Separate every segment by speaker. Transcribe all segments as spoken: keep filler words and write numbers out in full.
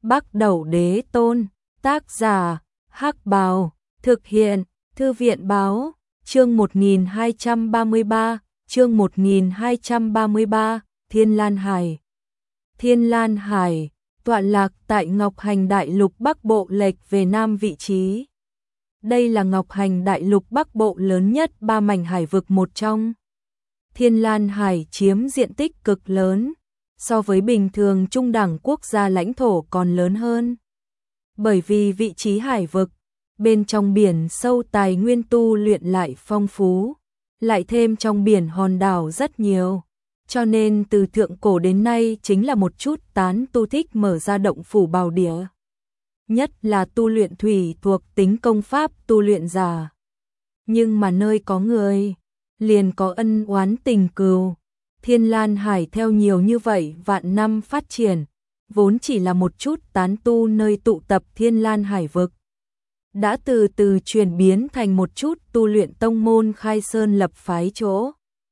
Speaker 1: Bắc Đẩu Đế Tôn, tác giả, Hắc Bào, thực hiện, Thư viện Báo, chương một nghìn hai trăm ba mươi ba, chương một nghìn hai trăm ba mươi ba, Thiên Lan Hải. Thiên Lan Hải, tọa lạc tại Ngọc Hành Đại Lục Bắc Bộ lệch về Nam vị trí. Đây là Ngọc Hành Đại Lục Bắc Bộ lớn nhất ba mảnh hải vực một trong. Thiên Lan Hải chiếm diện tích cực lớn, so với bình thường trung đẳng quốc gia lãnh thổ còn lớn hơn. Bởi vì vị trí hải vực, bên trong biển sâu tài nguyên tu luyện lại phong phú, lại thêm trong biển hòn đảo rất nhiều. Cho nên từ thượng cổ đến nay chính là một chút tán tu thích mở ra động phủ bảo địa. Nhất là tu luyện thủy thuộc tính công pháp tu luyện giả. Nhưng mà nơi có người, liền có ân oán tình cừu. Thiên Lan Hải theo nhiều như vậy vạn năm phát triển, vốn chỉ là một chút tán tu nơi tụ tập Thiên Lan Hải vực. Đã từ từ chuyển biến thành một chút tu luyện tông môn khai sơn lập phái chỗ.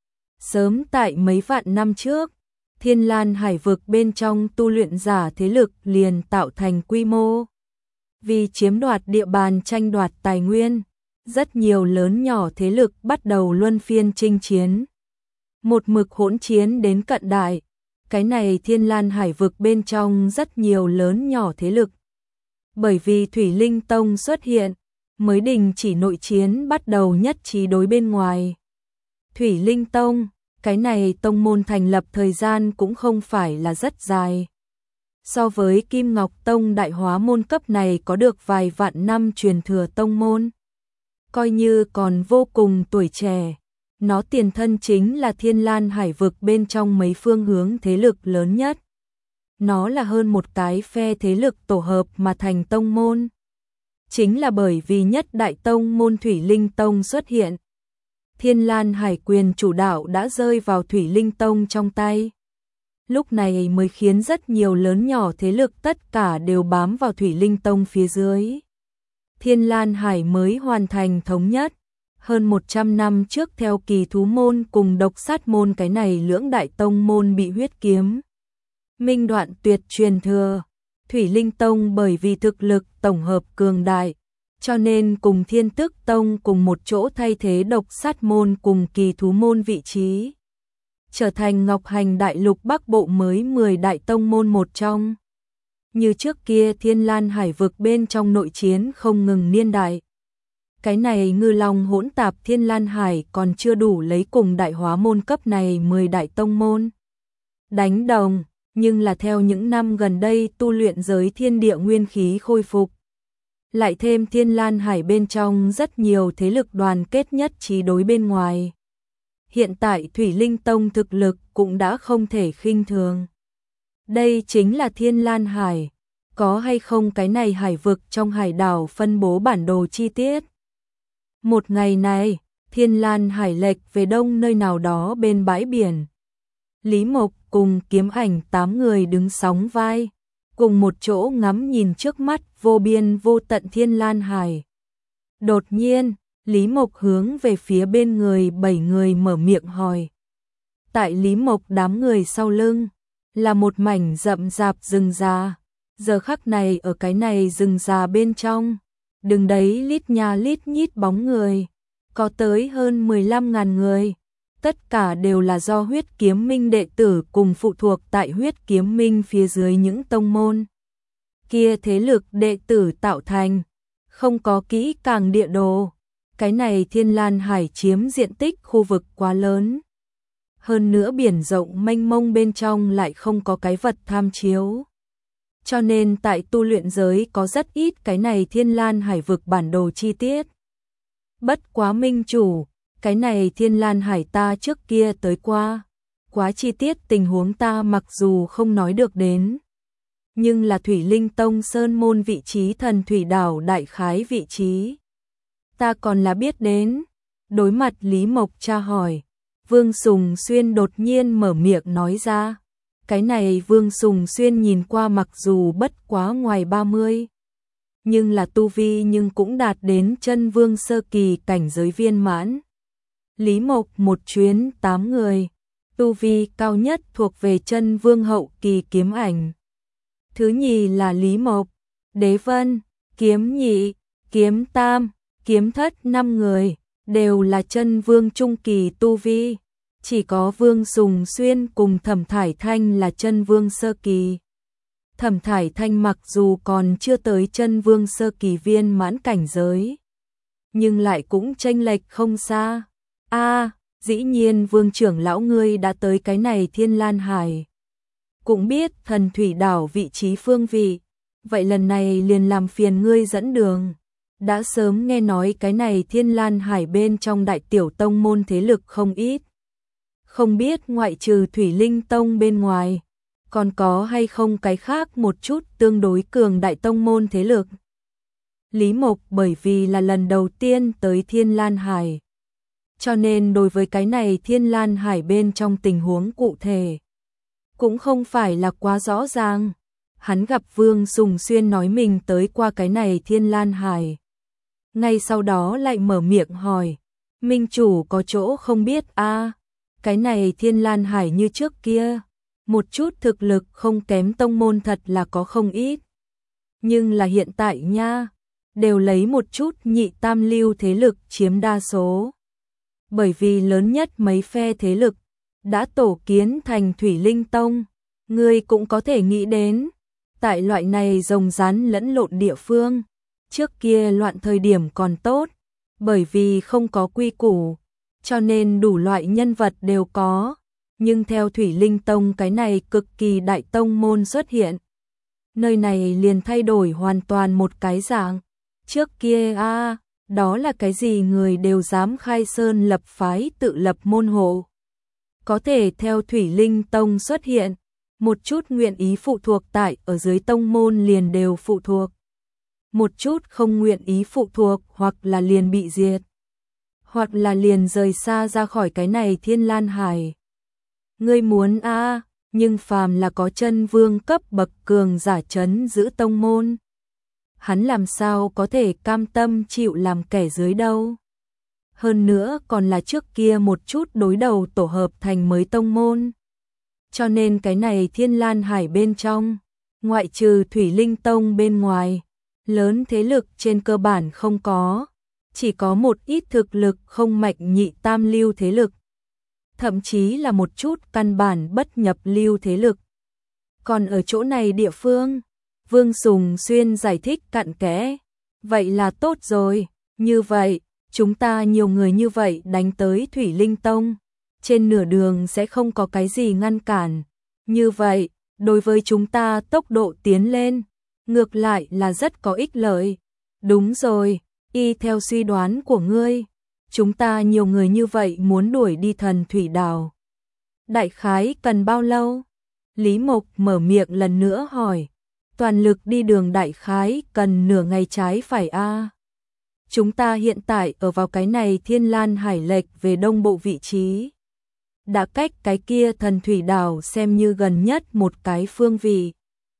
Speaker 1: Sớm tại mấy vạn năm trước, Thiên Lan Hải vực bên trong tu luyện giả thế lực liền tạo thành quy mô. Vì chiếm đoạt địa bàn tranh đoạt tài nguyên, rất nhiều lớn nhỏ thế lực bắt đầu luân phiên chinh chiến. Một mực hỗn chiến đến cận đại, cái này Thiên Lan Hải vực bên trong rất nhiều lớn nhỏ thế lực. Bởi vì Thủy Linh Tông xuất hiện, mới đình chỉ nội chiến bắt đầu nhất trí đối bên ngoài. Thủy Linh Tông, cái này tông môn thành lập thời gian cũng không phải là rất dài. So với Kim Ngọc Tông đại hóa môn cấp này có được vài vạn năm truyền thừa tông môn. Coi như còn vô cùng tuổi trẻ, nó tiền thân chính là Thiên Lan Hải vực bên trong mấy phương hướng thế lực lớn nhất. Nó là hơn một cái phe thế lực tổ hợp mà thành tông môn. Chính là bởi vì nhất đại tông môn Thủy Linh Tông xuất hiện. Thiên Lan Hải quyền chủ đạo đã rơi vào Thủy Linh Tông trong tay. Lúc này mới khiến rất nhiều lớn nhỏ thế lực tất cả đều bám vào Thủy Linh Tông phía dưới. Thiên Lan Hải mới hoàn thành thống nhất. Hơn một trăm năm trước theo Kỳ Thú môn cùng Độc Sát môn cái này lưỡng đại tông môn bị huyết kiếm minh đoạn tuyệt truyền thừa. Thủy Linh Tông bởi vì thực lực tổng hợp cường đại, cho nên cùng Thiên Tức Tông cùng một chỗ thay thế Độc Sát môn cùng Kỳ Thú môn vị trí. Trở thành Ngọc Hành Đại Lục Bắc Bộ mới mười đại tông môn một trong. Như trước kia Thiên Lan Hải vực bên trong nội chiến không ngừng niên đại. Cái này ngư long hỗn tạp Thiên Lan Hải còn chưa đủ lấy cùng đại hóa môn cấp này mười đại tông môn đánh đồng, nhưng là theo những năm gần đây tu luyện giới thiên địa nguyên khí khôi phục. Lại thêm Thiên Lan Hải bên trong rất nhiều thế lực đoàn kết nhất trí đối bên ngoài. Hiện tại Thủy Linh Tông thực lực cũng đã không thể khinh thường. Đây chính là Thiên Lan Hải, có hay không cái này hải vực trong hải đảo phân bố bản đồ chi tiết. Một ngày này, Thiên Lan Hải lệch về đông nơi nào đó bên bãi biển. Lý Mộc cùng Kiếm Ảnh tám người đứng sóng vai, cùng một chỗ ngắm nhìn trước mắt vô biên vô tận Thiên Lan Hải. Đột nhiên, Lý Mộc hướng về phía bên người bảy người mở miệng hỏi. Tại Lý Mộc đám người sau lưng, là một mảnh rậm rạp rừng già. Giờ khắc này ở cái này rừng già bên trong, đứng đấy lít nha lít nhít bóng người, có tới hơn mười lăm ngàn người. Tất cả đều là do Huyết Kiếm Minh đệ tử cùng phụ thuộc tại Huyết Kiếm Minh phía dưới những tông môn kia thế lực đệ tử tạo thành, không có kỹ càng địa đồ. Cái này Thiên Lan Hải chiếm diện tích khu vực quá lớn. Hơn nữa biển rộng mênh mông bên trong lại không có cái vật tham chiếu. Cho nên tại tu luyện giới có rất ít cái này Thiên Lan Hải vực bản đồ chi tiết. Bất quá minh chủ, cái này Thiên Lan Hải ta trước kia tới qua. Quá chi tiết tình huống ta mặc dù không nói được đến. Nhưng là Thủy Linh Tông Sơn môn vị trí thần thủy đảo đại khái vị trí. Ta còn là biết đến. Đối mặt Lý Mộc tra hỏi, Vương Sùng Xuyên đột nhiên mở miệng nói ra. Cái này Vương Sùng Xuyên nhìn qua mặc dù bất quá ngoài ba mươi, nhưng là tu vi nhưng cũng đạt đến chân vương sơ kỳ cảnh giới viên mãn. Lý Mộc một chuyến tám người, tu vi cao nhất thuộc về chân vương hậu kỳ Kiếm Ảnh. thứ nhì là Lý Mộc, Đế Vân, Kiếm Nhị, Kiếm Tam, Kiếm Thất năm người, đều là chân vương trung kỳ tu vi. Chỉ có Vương Sùng Xuyên cùng Thẩm Thải Thanh là chân vương sơ kỳ. Thẩm Thải Thanh mặc dù còn chưa tới chân vương sơ kỳ viên mãn cảnh giới, nhưng lại cũng chênh lệch không xa. A, dĩ nhiên Vương trưởng lão ngươi đã tới cái này Thiên Lan Hải. Cũng biết Thần Thủy Đảo vị trí phương vị, vậy lần này liền làm phiền ngươi dẫn đường. Đã sớm nghe nói cái này Thiên Lan Hải bên trong đại tiểu tông môn thế lực không ít. Không biết ngoại trừ Thủy Linh Tông bên ngoài, còn có hay không cái khác một chút tương đối cường đại tông môn thế lực. Lý Mộc bởi vì là lần đầu tiên tới Thiên Lan Hải, cho nên đối với cái này Thiên Lan Hải bên trong tình huống cụ thể cũng không phải là quá rõ ràng. Hắn gặp Vương Sùng Xuyên nói mình tới qua cái này Thiên Lan Hải, ngay sau đó lại mở miệng hỏi, minh chủ có chỗ không biết a? À, cái này Thiên Lan Hải như trước kia, một chút thực lực không kém tông môn thật là có không ít. Nhưng là hiện tại nha, đều lấy một chút nhị tam lưu thế lực chiếm đa số. Bởi vì lớn nhất mấy phe thế lực đã tổ kiến thành Thủy Linh Tông, ngươi cũng có thể nghĩ đến, tại loại này rồng rắn lẫn lộn địa phương, trước kia loạn thời điểm còn tốt, bởi vì không có quy củ, cho nên đủ loại nhân vật đều có, nhưng theo Thủy Linh Tông cái này cực kỳ đại tông môn xuất hiện, nơi này liền thay đổi hoàn toàn một cái dạng. Trước kia a, à, đó là cái gì người đều dám khai sơn lập phái tự lập môn hộ. Có thể theo Thủy Linh Tông xuất hiện, một chút nguyện ý phụ thuộc tại ở dưới tông môn liền đều phụ thuộc. Một chút không nguyện ý phụ thuộc hoặc là liền bị diệt, hoặc là liền rời xa ra khỏi cái này Thiên Lan Hải. Ngươi muốn a, à, nhưng phàm là có chân vương cấp bậc cường giả trấn giữ tông môn, hắn làm sao có thể cam tâm chịu làm kẻ dưới đâu. Hơn nữa còn là trước kia một chút đối đầu tổ hợp thành mới tông môn. Cho nên cái này Thiên Lan Hải bên trong, ngoại trừ Thủy Linh Tông bên ngoài, lớn thế lực trên cơ bản không có, chỉ có một ít thực lực không mạnh nhị tam lưu thế lực, thậm chí là một chút căn bản bất nhập lưu thế lực. Còn ở chỗ này địa phương, Vương Sùng Xuyên giải thích cặn kẽ, vậy là tốt rồi, như vậy, chúng ta nhiều người như vậy đánh tới Thủy Linh Tông, trên nửa đường sẽ không có cái gì ngăn cản, như vậy, đối với chúng ta tốc độ tiến lên, ngược lại là rất có ích lợi. Đúng rồi, y theo suy đoán của ngươi, chúng ta nhiều người như vậy muốn đuổi đi Thần Thủy Đảo, đại khái cần bao lâu? Lý Mộc mở miệng lần nữa hỏi. Toàn lực đi đường đại khái cần nửa ngày trái phải a. À. Chúng ta hiện tại ở vào cái này Thiên Lan Hải lệch về đông bộ vị trí, đã cách cái kia Thần Thủy Đảo xem như gần nhất một cái phương vị.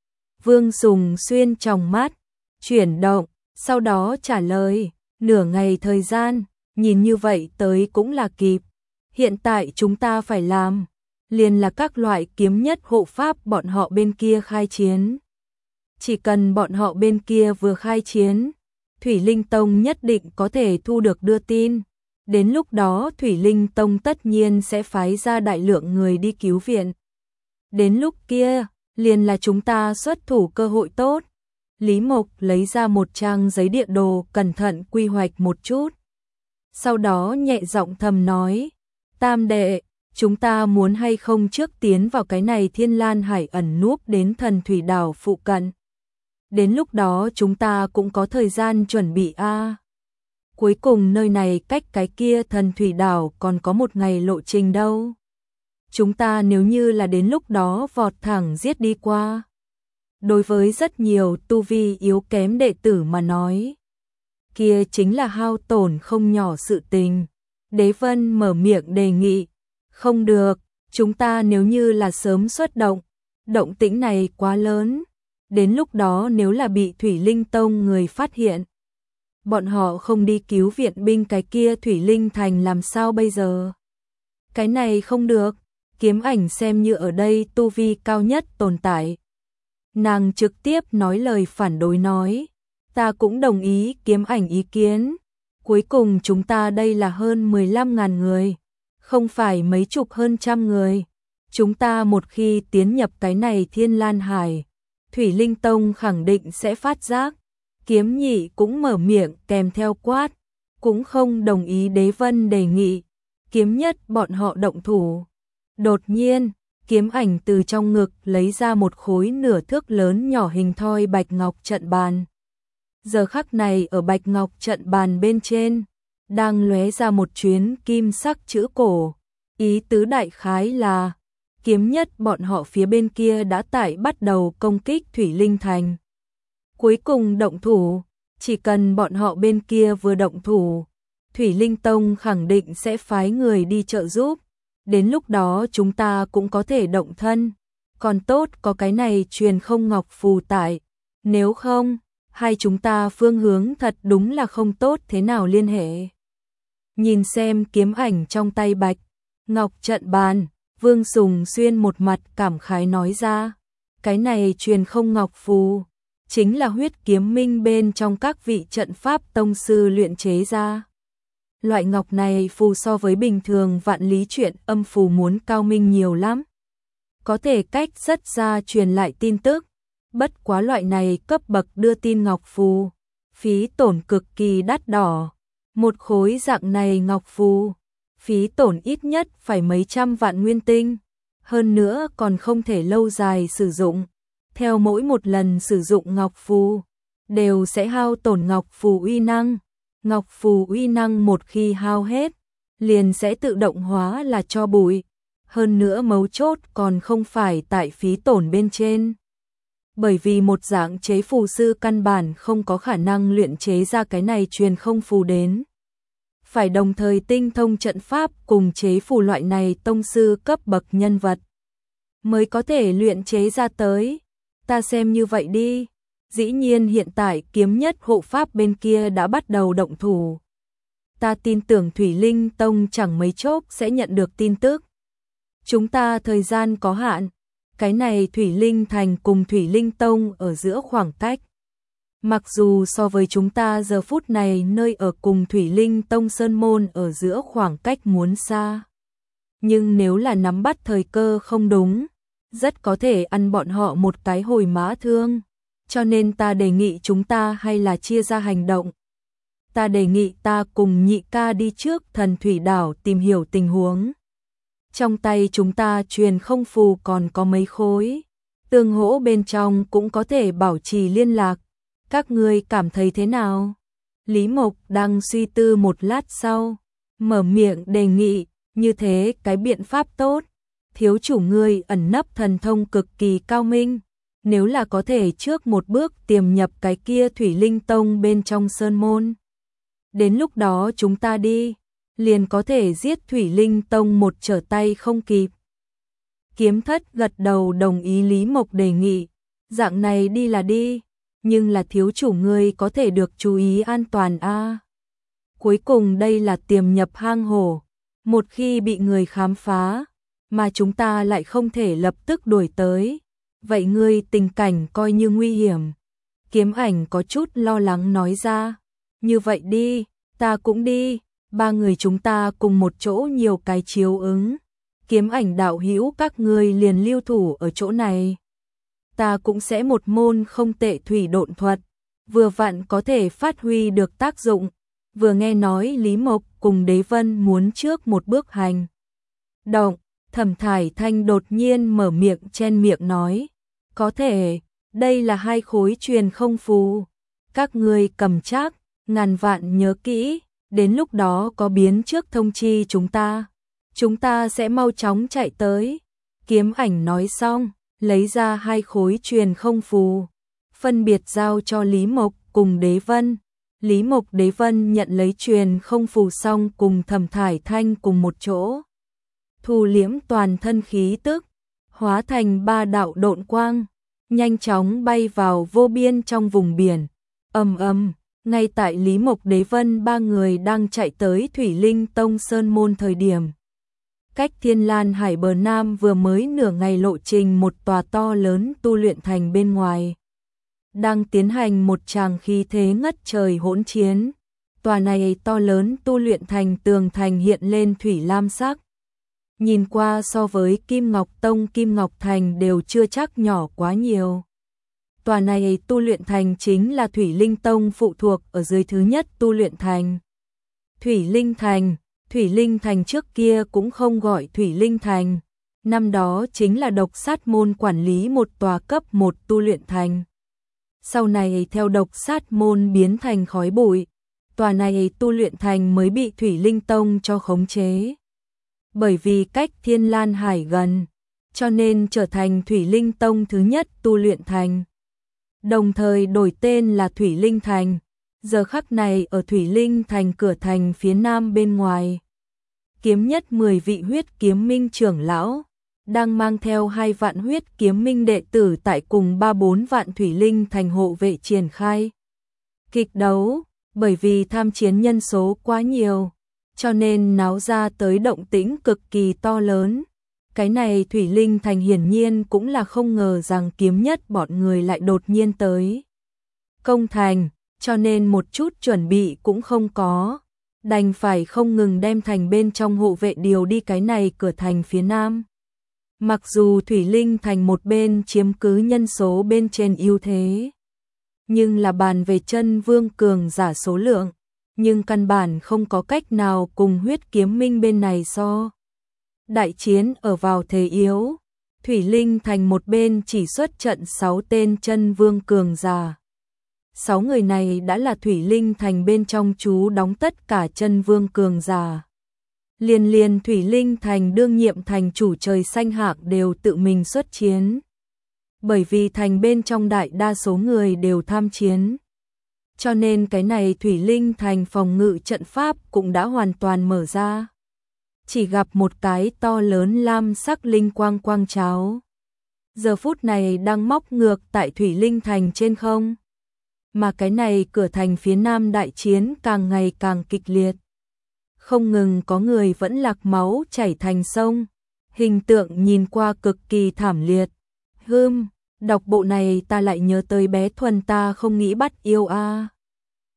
Speaker 1: Vương Sùng Xuyên tròng mắt chuyển động, sau đó trả lời, nửa ngày thời gian, nhìn như vậy tới cũng là kịp. Hiện tại chúng ta phải làm, liền là các loại kiếm nhất hộ pháp bọn họ bên kia khai chiến. Chỉ cần bọn họ bên kia vừa khai chiến, Thủy Linh Tông nhất định có thể thu được đưa tin. Đến lúc đó Thủy Linh Tông tất nhiên sẽ phái ra đại lượng người đi cứu viện. Đến lúc kia, liền là chúng ta xuất thủ cơ hội tốt. Lý Mộc lấy ra một trang giấy địa đồ cẩn thận quy hoạch một chút. Sau đó nhẹ giọng thầm nói, Tam đệ, chúng ta muốn hay không trước tiến vào cái này Thiên Lan Hải ẩn núp đến Thần Thủy Đảo phụ cận. Đến lúc đó chúng ta cũng có thời gian chuẩn bị a. À. Cuối cùng nơi này cách cái kia Thần Thủy Đảo còn có một ngày lộ trình đâu. Chúng ta nếu như là đến lúc đó vọt thẳng giết đi qua. Đối với rất nhiều tu vi yếu kém đệ tử mà nói, kia chính là hao tổn không nhỏ sự tình. Đế Vân mở miệng đề nghị, không được, chúng ta nếu như là sớm xuất động, động tĩnh này quá lớn. Đến lúc đó nếu là bị Thủy Linh Tông người phát hiện, bọn họ không đi cứu viện binh cái kia Thủy Linh Thành làm sao bây giờ? Cái này không được, Kiếm Ảnh xem như ở đây tu vi cao nhất tồn tại. Nàng trực tiếp nói lời phản đối nói, ta cũng đồng ý Kiếm Ảnh ý kiến. Cuối cùng chúng ta đây là hơn mười lăm ngàn người, không phải mấy chục hơn trăm người. Chúng ta một khi tiến nhập cái này Thiên Lan Hải, Thủy Linh Tông khẳng định sẽ phát giác. Kiếm Nhị cũng mở miệng kèm theo quát, cũng không đồng ý Đế Vân đề nghị. Kiếm Nhất bọn họ động thủ. Đột nhiên, Kiếm Ảnh từ trong ngực lấy ra một khối nửa thước lớn nhỏ hình thoi bạch ngọc trận bàn. Giờ khắc này ở bạch ngọc trận bàn bên trên, đang lóe ra một chuyến kim sắc chữ cổ. Ý tứ đại khái là, Kiếm Nhất bọn họ phía bên kia đã tại bắt đầu công kích Thủy Linh Thành. Cuối cùng động thủ, chỉ cần bọn họ bên kia vừa động thủ, Thủy Linh Tông khẳng định sẽ phái người đi trợ giúp. Đến lúc đó chúng ta cũng có thể động thân. Còn tốt có cái này truyền không ngọc phù tại. Nếu không, hai chúng ta phương hướng thật đúng là không tốt thế nào liên hệ. Nhìn xem kiếm ảnh trong tay bạch ngọc trận bàn, Vương Sùng Xuyên một mặt cảm khái nói ra. Cái này truyền không ngọc phù, chính là huyết kiếm minh bên trong các vị trận pháp tông sư luyện chế ra. Loại ngọc này phù so với bình thường vạn lý truyện âm phù muốn cao minh nhiều lắm. Có thể cách rất xa truyền lại tin tức. Bất quá loại này cấp bậc đưa tin ngọc phù, phí tổn cực kỳ đắt đỏ. Một khối dạng này ngọc phù, phí tổn ít nhất phải mấy trăm vạn nguyên tinh. Hơn nữa còn không thể lâu dài sử dụng. Theo mỗi một lần sử dụng ngọc phù, đều sẽ hao tổn ngọc phù uy năng. Ngọc phù uy năng một khi hao hết, liền sẽ tự động hóa là tro bụi. Hơn nữa mấu chốt còn không phải tại phí tổn bên trên. Bởi vì một dạng chế phù sư căn bản không có khả năng luyện chế ra cái này truyền không phù đến. Phải đồng thời tinh thông trận pháp cùng chế phù loại này tông sư cấp bậc nhân vật, mới có thể luyện chế ra tới. Ta xem như vậy đi. Dĩ nhiên hiện tại Kiếm Nhất hộ pháp bên kia đã bắt đầu động thủ. Ta tin tưởng Thủy Linh Tông chẳng mấy chốc sẽ nhận được tin tức. Chúng ta thời gian có hạn. Cái này Thủy Linh Thành cùng Thủy Linh Tông ở giữa khoảng cách. Mặc dù so với chúng ta giờ phút này nơi ở cùng Thủy Linh Tông Sơn Môn ở giữa khoảng cách muốn xa. Nhưng nếu là nắm bắt thời cơ không đúng, rất có thể ăn bọn họ một cái hồi mã thương. Cho nên ta đề nghị chúng ta hay là chia ra hành động. Ta đề nghị ta cùng Nhị ca đi trước Thần Thủy Đảo tìm hiểu tình huống. Trong tay chúng ta truyền không phù còn có mấy khối. Tương hỗ bên trong cũng có thể bảo trì liên lạc. Các ngươi cảm thấy thế nào? Lý Mộc đang suy tư một lát sau, mở miệng đề nghị, như thế cái biện pháp tốt. Thiếu chủ ngươi ẩn nấp thần thông cực kỳ cao minh. Nếu là có thể trước một bước tiềm nhập cái kia Thủy Linh Tông bên trong sơn môn. Đến lúc đó chúng ta đi, liền có thể giết Thủy Linh Tông một trở tay không kịp. Kiếm Thất gật đầu đồng ý Lý Mộc đề nghị. Dạng này đi là đi, nhưng là thiếu chủ ngươi có thể được chú ý an toàn a. À. Cuối cùng đây là tiềm nhập hang hổ. Một khi bị người khám phá, mà chúng ta lại không thể lập tức đuổi tới. Vậy ngươi tình cảnh coi như nguy hiểm. Kiếm Ảnh có chút lo lắng nói ra. Như vậy đi, ta cũng đi. Ba người chúng ta cùng một chỗ nhiều cái chiếu ứng. Kiếm Ảnh đạo hữu các ngươi liền lưu thủ ở chỗ này. Ta cũng sẽ một môn không tệ thủy độn thuật. Vừa vặn có thể phát huy được tác dụng. Vừa nghe nói Lý Mộc cùng Đế Vân muốn trước một bước hành động. Thẩm Thải Thanh đột nhiên mở miệng chen miệng nói. Có thể, đây là hai khối truyền không phù. Các ngươi cầm chắc, ngàn vạn nhớ kỹ, đến lúc đó có biến trước thông chi chúng ta. Chúng ta sẽ mau chóng chạy tới. Kiếm Ảnh nói xong, lấy ra hai khối truyền không phù. Phân biệt giao cho Lý Mộc cùng Đế Vân. Lý Mộc Đế Vân nhận lấy truyền không phù xong cùng Thẩm Thải Thanh cùng một chỗ. Thu liễm toàn thân khí tức, hóa thành ba đạo độn quang, nhanh chóng bay vào vô biên trong vùng biển. Ầm ầm, ngay tại Lý Mộc Đế Vân ba người đang chạy tới Thủy Linh Tông Sơn Môn thời điểm, cách Thiên Lan Hải bờ Nam vừa mới nửa ngày lộ trình, một tòa to lớn tu luyện thành bên ngoài đang tiến hành một tràng khí thế ngất trời hỗn chiến. Tòa này to lớn tu luyện thành tường thành hiện lên thủy lam sắc. Nhìn qua so với Kim Ngọc Tông, Kim Ngọc Thành đều chưa chắc nhỏ quá nhiều. Tòa này tu luyện thành chính là Thủy Linh Tông phụ thuộc ở dưới thứ nhất tu luyện thành. Thủy Linh Thành, Thủy Linh Thành trước kia cũng không gọi Thủy Linh Thành. Năm đó chính là Độc Sát Môn quản lý một tòa cấp một tu luyện thành. Sau này theo Độc Sát Môn biến thành khói bụi, tòa này tu luyện thành mới bị Thủy Linh Tông cho khống chế. Bởi vì cách Thiên Lan Hải gần, cho nên trở thành Thủy Linh Tông thứ nhất tu luyện thành. Đồng thời đổi tên là Thủy Linh Thành. Giờ khắc này ở Thủy Linh Thành cửa thành phía nam bên ngoài, kiếm nhất mười vị huyết kiếm minh trưởng lão đang mang theo hai vạn huyết kiếm minh đệ tử tại cùng ba bốn vạn Thủy Linh Thành hộ vệ triển khai kịch đấu. Bởi vì tham chiến nhân số quá nhiều, cho nên náo ra tới động tĩnh cực kỳ to lớn. Cái này Thủy Linh Thành hiển nhiên cũng là không ngờ rằng kiếm nhất bọn người lại đột nhiên tới công thành, cho nên một chút chuẩn bị cũng không có, đành phải không ngừng đem thành bên trong hộ vệ điều đi cái này cửa thành phía nam. Mặc dù Thủy Linh Thành một bên chiếm cứ nhân số bên trên ưu thế, nhưng là bàn về chân vương cường giả số lượng, nhưng căn bản không có cách nào cùng huyết kiếm minh bên này so. Đại chiến ở vào thế yếu, Thủy Linh Thành một bên chỉ xuất trận sáu tên chân vương cường giả. Sáu người này đã là Thủy Linh Thành bên trong trú đóng tất cả chân vương cường giả. Liên liên Thủy Linh Thành đương nhiệm thành chủ Trời Xanh Hạc đều tự mình xuất chiến. Bởi vì thành bên trong đại đa số người đều tham chiến, cho nên cái này Thủy Linh Thành phòng ngự trận pháp cũng đã hoàn toàn mở ra. Chỉ gặp một cái to lớn lam sắc linh quang quang cháo, giờ phút này đang móc ngược tại Thủy Linh Thành trên không. Mà cái này cửa thành phía nam đại chiến càng ngày càng kịch liệt. Không ngừng có người vẫn lạc máu chảy thành sông, hình tượng nhìn qua cực kỳ thảm liệt. Hưm, đọc bộ này ta lại nhớ tới bé Thuần ta không nghĩ bắt yêu a.